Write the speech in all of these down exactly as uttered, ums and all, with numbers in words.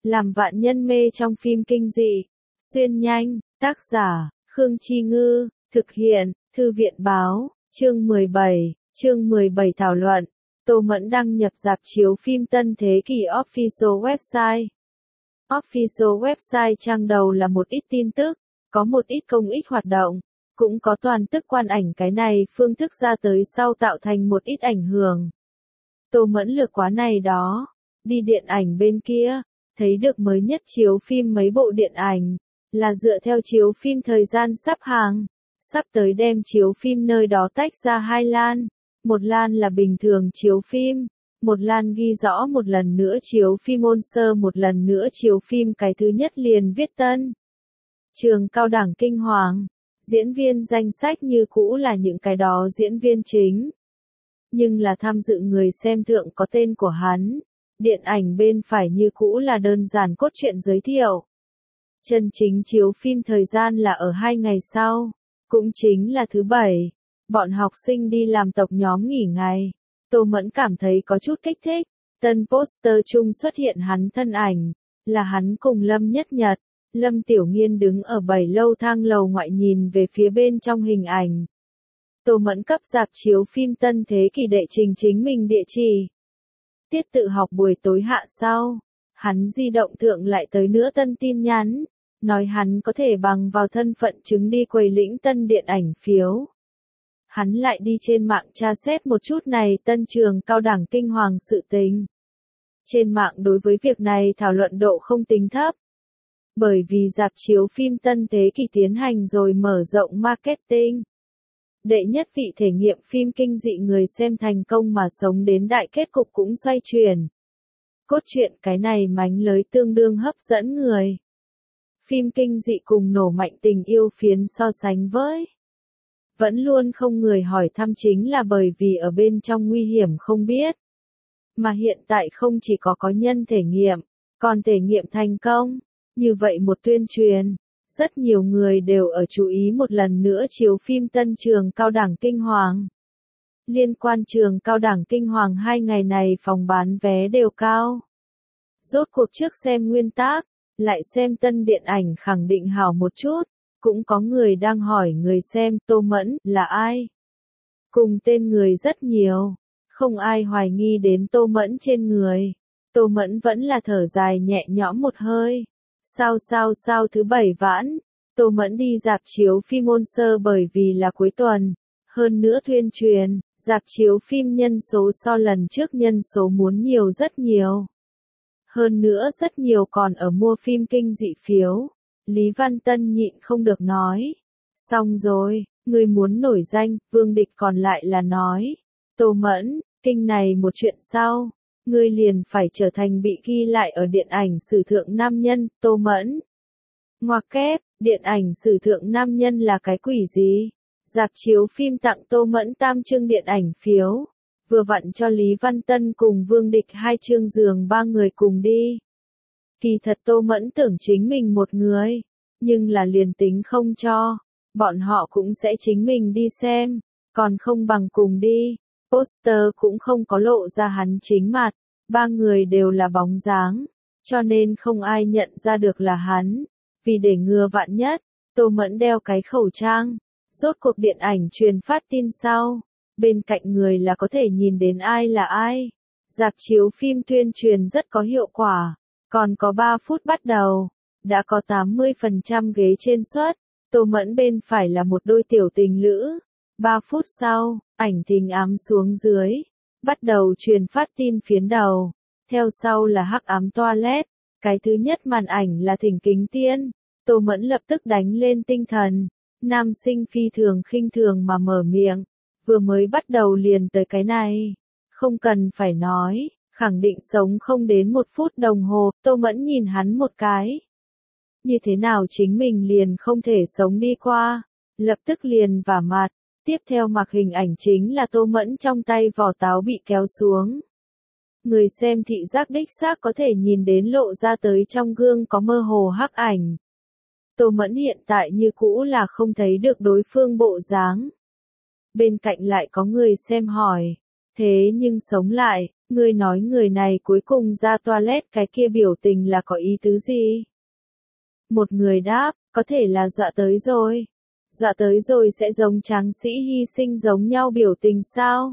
làm vạn nhân mê trong phim kinh dị. Xuyên nhanh, tác giả, Khương Chi Ngư, thực hiện, Thư viện Báo, chương mười bảy, chương mười bảy thảo luận. Tô Mẫn đăng nhập rạp chiếu phim Tân Thế Kỷ Official Website. Official Website trang đầu là một ít tin tức, có một ít công ích hoạt động, cũng có toàn tức quan ảnh cái này phương thức ra tới sau tạo thành một ít ảnh hưởng. Tô Mẫn lược quá này đó, đi điện ảnh bên kia, thấy được mới nhất chiếu phim mấy bộ điện ảnh, là dựa theo chiếu phim thời gian sắp hàng, sắp tới đem chiếu phim nơi đó tách ra hai lan, một lan là bình thường chiếu phim, một lan ghi rõ một lần nữa chiếu phim ôn sơ một lần nữa chiếu phim cái thứ nhất liền viết tân. Trường cao đẳng kinh hoàng, diễn viên danh sách như cũ là những cái đó diễn viên chính. Nhưng là tham dự người xem thượng có tên của hắn, điện ảnh bên phải như cũ là đơn giản cốt truyện giới thiệu. Chân chính chiếu phim thời gian là ở hai ngày sau, cũng chính là thứ bảy, bọn học sinh đi làm tộc nhóm nghỉ ngày. Tô Mẫn cảm thấy có chút kích thích, tân poster chung xuất hiện hắn thân ảnh, là hắn cùng Lâm Nhất Nhật, Lâm Tiểu Nghiên đứng ở bảy lâu thang lầu ngoại nhìn về phía bên trong hình ảnh. Tô Mẫn cấp rạp chiếu phim Tân Thế Kỷ đệ trình chính mình địa chỉ. Tiết tự học buổi tối hạ sau, hắn di động thượng lại tới nữa tân tin nhắn, nói hắn có thể bằng vào thân phận chứng đi quầy lĩnh tân điện ảnh phiếu. Hắn lại đi trên mạng tra xét một chút này tân trường cao đẳng kinh hoàng sự tình. Trên mạng đối với việc này thảo luận độ không tính thấp. Bởi vì rạp chiếu phim Tân Thế Kỷ tiến hành rồi mở rộng marketing. Đệ nhất vị thể nghiệm phim kinh dị người xem thành công mà sống đến đại kết cục cũng xoay chuyển. Cốt truyện cái này mánh lới tương đương hấp dẫn người. Phim kinh dị cùng nổ mạnh tình yêu phiến so sánh với. Vẫn luôn không người hỏi thăm chính là bởi vì ở bên trong nguy hiểm không biết. Mà hiện tại không chỉ có có nhân thể nghiệm, còn thể nghiệm thành công. Như vậy một tuyên truyền, rất nhiều người đều ở chú ý một lần nữa chiếu phim tân trường cao đẳng kinh hoàng. Liên quan trường cao đẳng kinh hoàng hai ngày này phòng bán vé đều cao. Rốt cuộc trước xem nguyên tác, lại xem tân điện ảnh khẳng định hảo một chút, cũng có người đang hỏi người xem Tô Mẫn là ai. Cùng tên người rất nhiều, không ai hoài nghi đến Tô Mẫn trên người. Tô Mẫn vẫn là thở dài nhẹ nhõm một hơi. Sao sao sao thứ bảy vãn, Tô Mẫn đi rạp chiếu phim ôn sơ bởi vì là cuối tuần. Hơn nữa tuyên truyền, rạp chiếu phim nhân số so lần trước nhân số muốn nhiều rất nhiều. Hơn nữa rất nhiều còn ở mua phim kinh dị phiếu. Lý Văn Tân nhịn không được nói. Xong rồi, người muốn nổi danh, Vương Địch còn lại là nói. Tô Mẫn, kinh này một chuyện sau. Ngươi liền phải trở thành bị ghi lại ở điện ảnh sử thượng nam nhân, Tô Mẫn. Ngoặc kép, điện ảnh sử thượng nam nhân là cái quỷ gì? Rạp chiếu phim tặng Tô Mẫn tam chương điện ảnh phiếu. Vừa vặn cho Lý Văn Tân cùng Vương Địch hai chương giường ba người cùng đi. Kỳ thật Tô Mẫn tưởng chính mình một người, nhưng là liền tính không cho, bọn họ cũng sẽ chính mình đi xem, còn không bằng cùng đi. Poster cũng không có lộ ra hắn chính mặt, ba người đều là bóng dáng, cho nên không ai nhận ra được là hắn. Vì để ngừa vạn nhất, Tô Mẫn đeo cái khẩu trang. Rốt cuộc điện ảnh truyền phát tin sau, bên cạnh người là có thể nhìn đến ai là ai. Rạp chiếu phim tuyên truyền rất có hiệu quả, còn có ba phút bắt đầu, đã có tám mươi phần trăm ghế trên suất. Tô Mẫn bên phải là một đôi tiểu tình lữ. ba phút sau, ảnh thình ám xuống dưới, bắt đầu truyền phát tin phiến đầu, theo sau là hắc ám toilet, cái thứ nhất màn ảnh là thỉnh kính tiên. Tô Mẫn lập tức đánh lên tinh thần, nam sinh phi thường khinh thường mà mở miệng, vừa mới bắt đầu liền tới cái này, không cần phải nói, khẳng định sống không đến một phút đồng hồ. Tô Mẫn nhìn hắn một cái, như thế nào chính mình liền không thể sống đi qua, lập tức liền vả mặt. Tiếp theo mặc hình ảnh chính là Tô Mẫn trong tay vỏ táo bị kéo xuống. Người xem thị giác đích xác có thể nhìn đến lộ ra tới trong gương có mơ hồ hắc ảnh. Tô Mẫn hiện tại như cũ là không thấy được đối phương bộ dáng. Bên cạnh lại có người xem hỏi, Thế nhưng sống lại, ngươi nói người này cuối cùng ra toilet cái kia biểu tình là có ý tứ gì? Một người đáp, có thể là dọa tới rồi. Dọa tới rồi sẽ giống tráng sĩ hy sinh giống nhau biểu tình sao?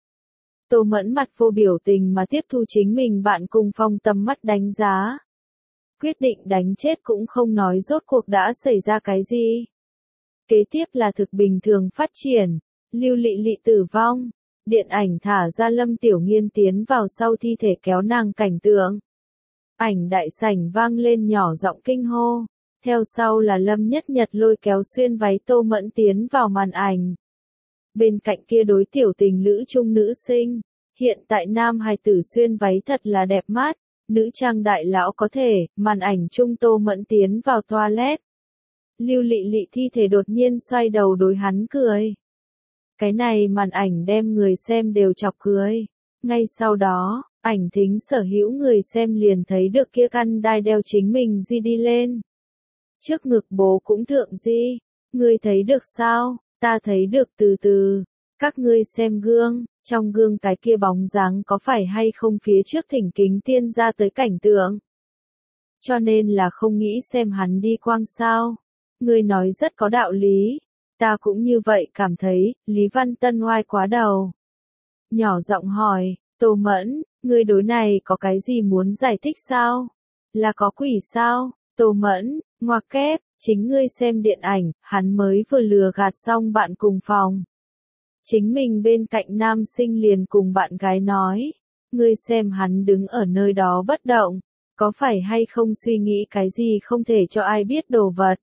Tô Mẫn mặt vô biểu tình mà tiếp thu chính mình bạn cùng phòng tầm mắt đánh giá. Quyết định đánh chết cũng không nói rốt cuộc đã xảy ra cái gì. Kế tiếp là thực bình thường phát triển, Lưu Lị Lị tử vong, điện ảnh thả ra Lâm Tiểu Nghiên tiến vào sau thi thể kéo nàng cảnh tượng. Ảnh đại sảnh vang lên nhỏ giọng kinh hô, theo sau là Lâm Nhất Nhật lôi kéo xuyên váy Tô Mẫn tiến vào màn ảnh. Bên cạnh kia đối tiểu tình lữ chung nữ sinh, hiện tại nam hài tử xuyên váy thật là đẹp mắt, nữ trang đại lão có thể, màn ảnh chung Tô Mẫn tiến vào toilet. Lưu Lị Lị thi thể đột nhiên xoay đầu đối hắn cười. Cái này màn ảnh đem người xem đều chọc cười. Ngay sau đó, ảnh thính sở hữu người xem liền thấy được kia căn đai đeo chính mình di đi lên. Trước ngực bố cũng thượng di, ngươi thấy được sao? Ta thấy được từ từ. Các ngươi xem gương, trong gương cái kia bóng dáng có phải hay không phía trước thỉnh kính tiên ra tới cảnh tượng. Cho nên là không nghĩ xem hắn đi quang sao. Ngươi nói rất có đạo lý. Ta cũng như vậy cảm thấy, Lý Văn Tân oai quá đầu. Nhỏ giọng hỏi, Tô Mẫn, ngươi đối này có cái gì muốn giải thích sao? Là có quỷ sao? Tô Mẫn, ngoặc kép, chính ngươi xem điện ảnh, hắn mới vừa lừa gạt xong bạn cùng phòng. Chính mình bên cạnh nam sinh liền cùng bạn gái nói, ngươi xem hắn đứng ở nơi đó bất động, có phải hay không suy nghĩ cái gì không thể cho ai biết đồ vật.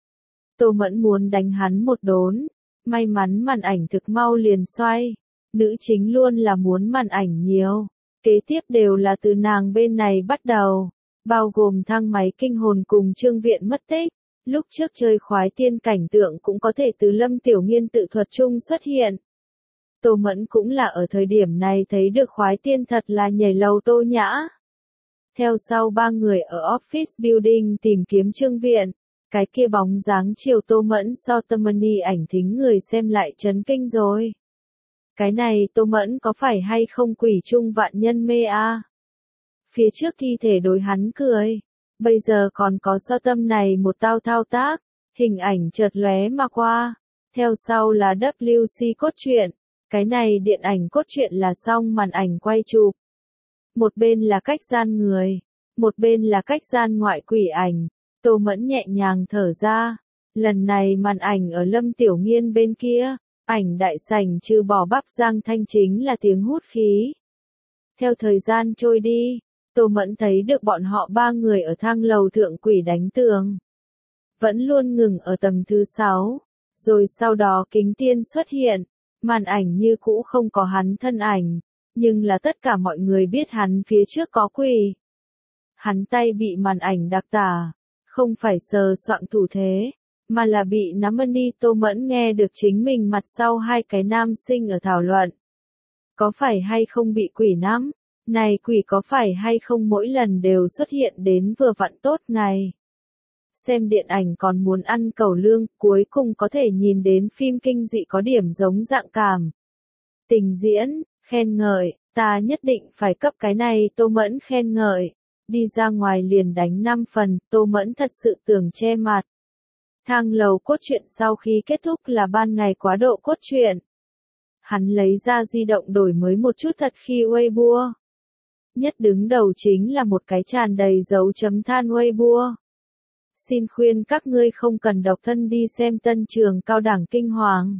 Tô Mẫn muốn đánh hắn một đốn, may mắn màn ảnh thực mau liền xoay, nữ chính luôn là muốn màn ảnh nhiều, kế tiếp đều là từ nàng bên này bắt đầu, bao gồm thang máy kinh hồn cùng Trương Viện mất tích, lúc trước chơi khoái tiên cảnh tượng cũng có thể từ Lâm Tiểu Nghiên tự thuật chung xuất hiện. Tô Mẫn cũng là ở thời điểm này thấy được khoái tiên thật là nhảy lầu Tô Nhã. Theo sau ba người ở office building tìm kiếm Trương Viện, cái kia bóng dáng chiều Tô Mẫn so tâm mani ảnh thính người xem lại chấn kinh rồi. Cái này Tô Mẫn có phải hay không quỷ trung vạn nhân mê a? À? Phía trước thi thể đối hắn cười, bây giờ còn có so tâm này một tao thao tác, hình ảnh chợt lóe mà qua, theo sau là W C cốt truyện, cái này điện ảnh cốt truyện là xong màn ảnh quay chụp. Một bên là cách gian người, một bên là cách gian ngoại quỷ ảnh, Tô Mẫn nhẹ nhàng thở ra, lần này màn ảnh ở Lâm Tiểu Nghiên bên kia, ảnh đại sảnh trừ bỏ bắp Giang Thanh chính là tiếng hút khí. Theo thời gian trôi đi, Tô Mẫn thấy được bọn họ ba người ở thang lầu thượng quỷ đánh tường. Vẫn luôn ngừng ở tầng thứ sáu, rồi sau đó kính tiên xuất hiện, màn ảnh như cũ không có hắn thân ảnh, nhưng là tất cả mọi người biết hắn phía trước có quỷ. Hắn tay bị màn ảnh đặc tả, không phải sờ soạng thủ thế, mà là bị nắm money. Tô Mẫn nghe được chính mình mặt sau hai cái nam sinh ở thảo luận. Có phải hay không bị quỷ nắm? Này quỷ có phải hay không mỗi lần đều xuất hiện đến vừa vặn tốt ngày? Xem điện ảnh còn muốn ăn cẩu lương, cuối cùng có thể nhìn đến phim kinh dị có điểm giống dạng cảm. Tình diễn, khen ngợi, ta nhất định phải cấp cái này. Tô Mẫn khen ngợi. Đi ra ngoài liền đánh năm phần, Tô Mẫn thật sự tưởng che mặt. Thang lầu cốt truyện sau khi kết thúc là ban ngày quá độ cốt truyện. Hắn lấy ra di động đổi mới một chút thật khi Weibo. Nhất đứng đầu chính là một cái tràn đầy dấu chấm than Weibo. Xin khuyên các ngươi không cần độc thân đi xem Tân Trường Cao Đẳng Kinh Hoàng.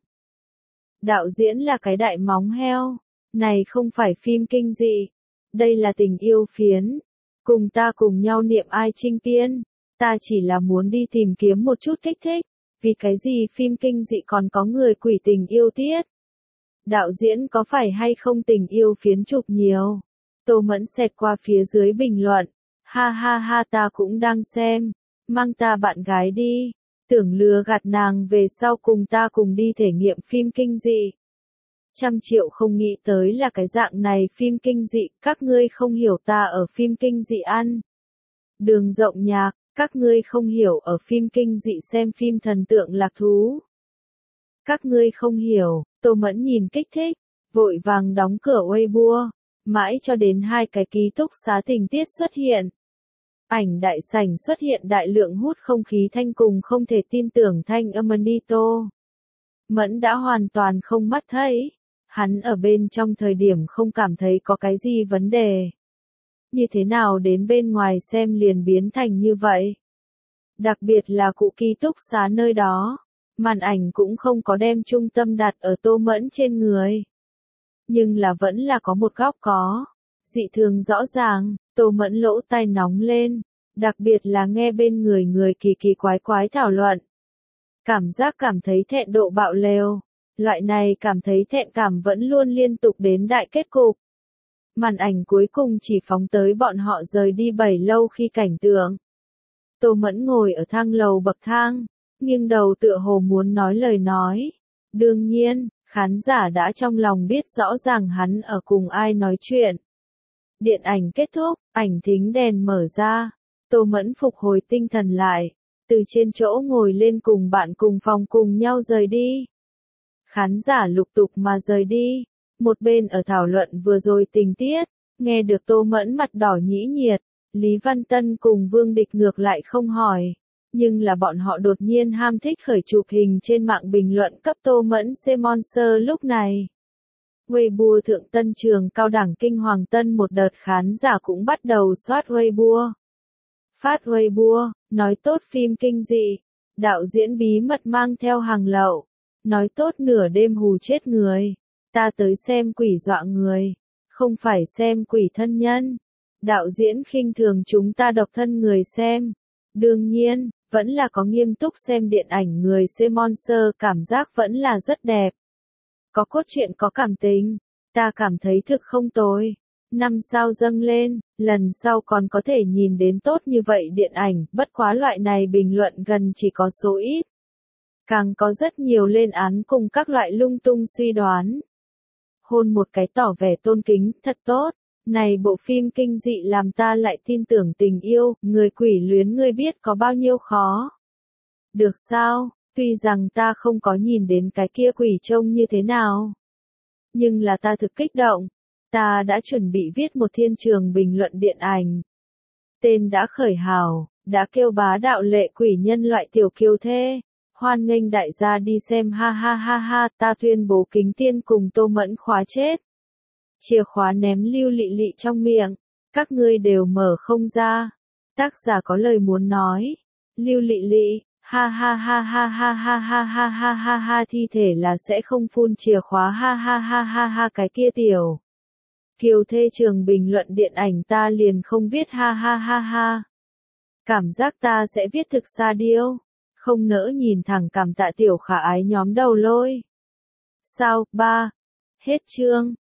Đạo diễn là cái đại móng heo. Này không phải phim kinh dị. Đây là tình yêu phiến. Cùng ta cùng nhau niệm ai trinh piên. Ta chỉ là muốn đi tìm kiếm một chút kích thích. Vì cái gì phim kinh dị còn có người quỷ tình yêu tiết. Đạo diễn có phải hay không tình yêu phiến chụp nhiều. Tô Mẫn xẹt qua phía dưới bình luận. Ha ha ha, ta cũng đang xem. Mang ta bạn gái đi. Tưởng lừa gạt nàng về sau cùng ta cùng đi thể nghiệm phim kinh dị. Trăm triệu không nghĩ tới là cái dạng này phim kinh dị. Các ngươi không hiểu ta ở phim kinh dị ăn. Đường rộng nhạc. Các ngươi không hiểu ở phim kinh dị xem phim thần tượng lạc thú. Các ngươi không hiểu. Tô Mẫn nhìn kích thích. vội vàng đóng cửa Weibo, mãi cho đến hai cái ký túc xá tình tiết xuất hiện. Ảnh đại sảnh xuất hiện đại lượng hút không khí thanh cùng không thể tin tưởng thanh âm đi Tô Mẫn đã hoàn toàn không mắt thấy. Hắn ở bên trong thời điểm không cảm thấy có cái gì vấn đề. Như thế nào đến bên ngoài xem liền biến thành như vậy. Đặc biệt là cụ ký túc xá nơi đó, màn ảnh cũng không có đem trung tâm đặt ở Tô Mẫn trên người. Nhưng là vẫn là có một góc có. Dị thường rõ ràng, Tô Mẫn lỗ tai nóng lên, đặc biệt là nghe bên người người kỳ kỳ quái quái thảo luận. Cảm giác cảm thấy thẹn độ bạo lều, loại này cảm thấy thẹn cảm vẫn luôn liên tục đến đại kết cục. Màn ảnh cuối cùng chỉ phóng tới bọn họ rời đi bảy lâu khi cảnh tượng. Tô Mẫn ngồi ở thang lầu bậc thang, nghiêng đầu tựa hồ muốn nói lời nói. Đương nhiên, khán giả đã trong lòng biết rõ ràng hắn ở cùng ai nói chuyện. Điện ảnh kết thúc, ảnh thính đèn mở ra. Tô Mẫn phục hồi tinh thần lại, từ trên chỗ ngồi lên cùng bạn cùng phòng cùng nhau rời đi. Khán giả lục tục mà rời đi, một bên ở thảo luận vừa rồi tình tiết, nghe được Tô Mẫn mặt đỏ nhĩ nhiệt, Lý Văn Tân cùng Vương Địch ngược lại không hỏi, nhưng là bọn họ đột nhiên ham thích khởi chụp hình trên mạng bình luận cấp Tô Mẫn C-Monster lúc này. Weibo thượng Tân trường cao đẳng kinh hoàng tân một đợt khán giả cũng bắt đầu soát Weibo. Phát Weibo, nói tốt phim kinh dị, đạo diễn bí mật mang theo hàng lậu, nói tốt nửa đêm hù chết người, ta tới xem quỷ dọa người, không phải xem quỷ thân nhân. Đạo diễn khinh thường chúng ta độc thân người xem. Đương nhiên, vẫn là có nghiêm túc xem điện ảnh người C-Monster cảm giác vẫn là rất đẹp. Có cốt truyện có cảm tình, ta cảm thấy thực không tồi. Năm sao dâng lên, lần sau còn có thể nhìn đến tốt như vậy điện ảnh, bất quá loại này bình luận gần chỉ có số ít. Càng có rất nhiều lên án cùng các loại lung tung suy đoán. Hôn một cái tỏ vẻ tôn kính, thật tốt. Này bộ phim kinh dị làm ta lại tin tưởng tình yêu, người quỷ luyến ngươi biết có bao nhiêu khó. Được sao, tuy rằng ta không có nhìn đến cái kia quỷ trông như thế nào. Nhưng là ta thực kích động. Ta đã chuẩn bị viết một thiên trường bình luận điện ảnh. Tên đã khởi hào, đã kêu bá đạo lệ quỷ nhân loại tiểu kiều thê. Hoan nghênh đại gia đi xem ha ha ha ha, ta tuyên bố Kính Tiên cùng Tô Mẫn khóa chết. Chìa khóa ném Lưu Lị Lị trong miệng, các ngươi đều mở không ra. Tác giả có lời muốn nói. Lưu Lị Lị, ha ha ha ha ha ha ha ha ha ha ha thi thể là sẽ không phun chìa khóa ha ha ha ha ha cái kia tiểu. Kiều thê trường bình luận điện ảnh ta liền không viết ha ha ha ha. Cảm giác ta sẽ viết thực xa điêu. Không nỡ nhìn thẳng cảm tạ tiểu khả ái nhóm đầu lôi. Sao, ba. Hết chương.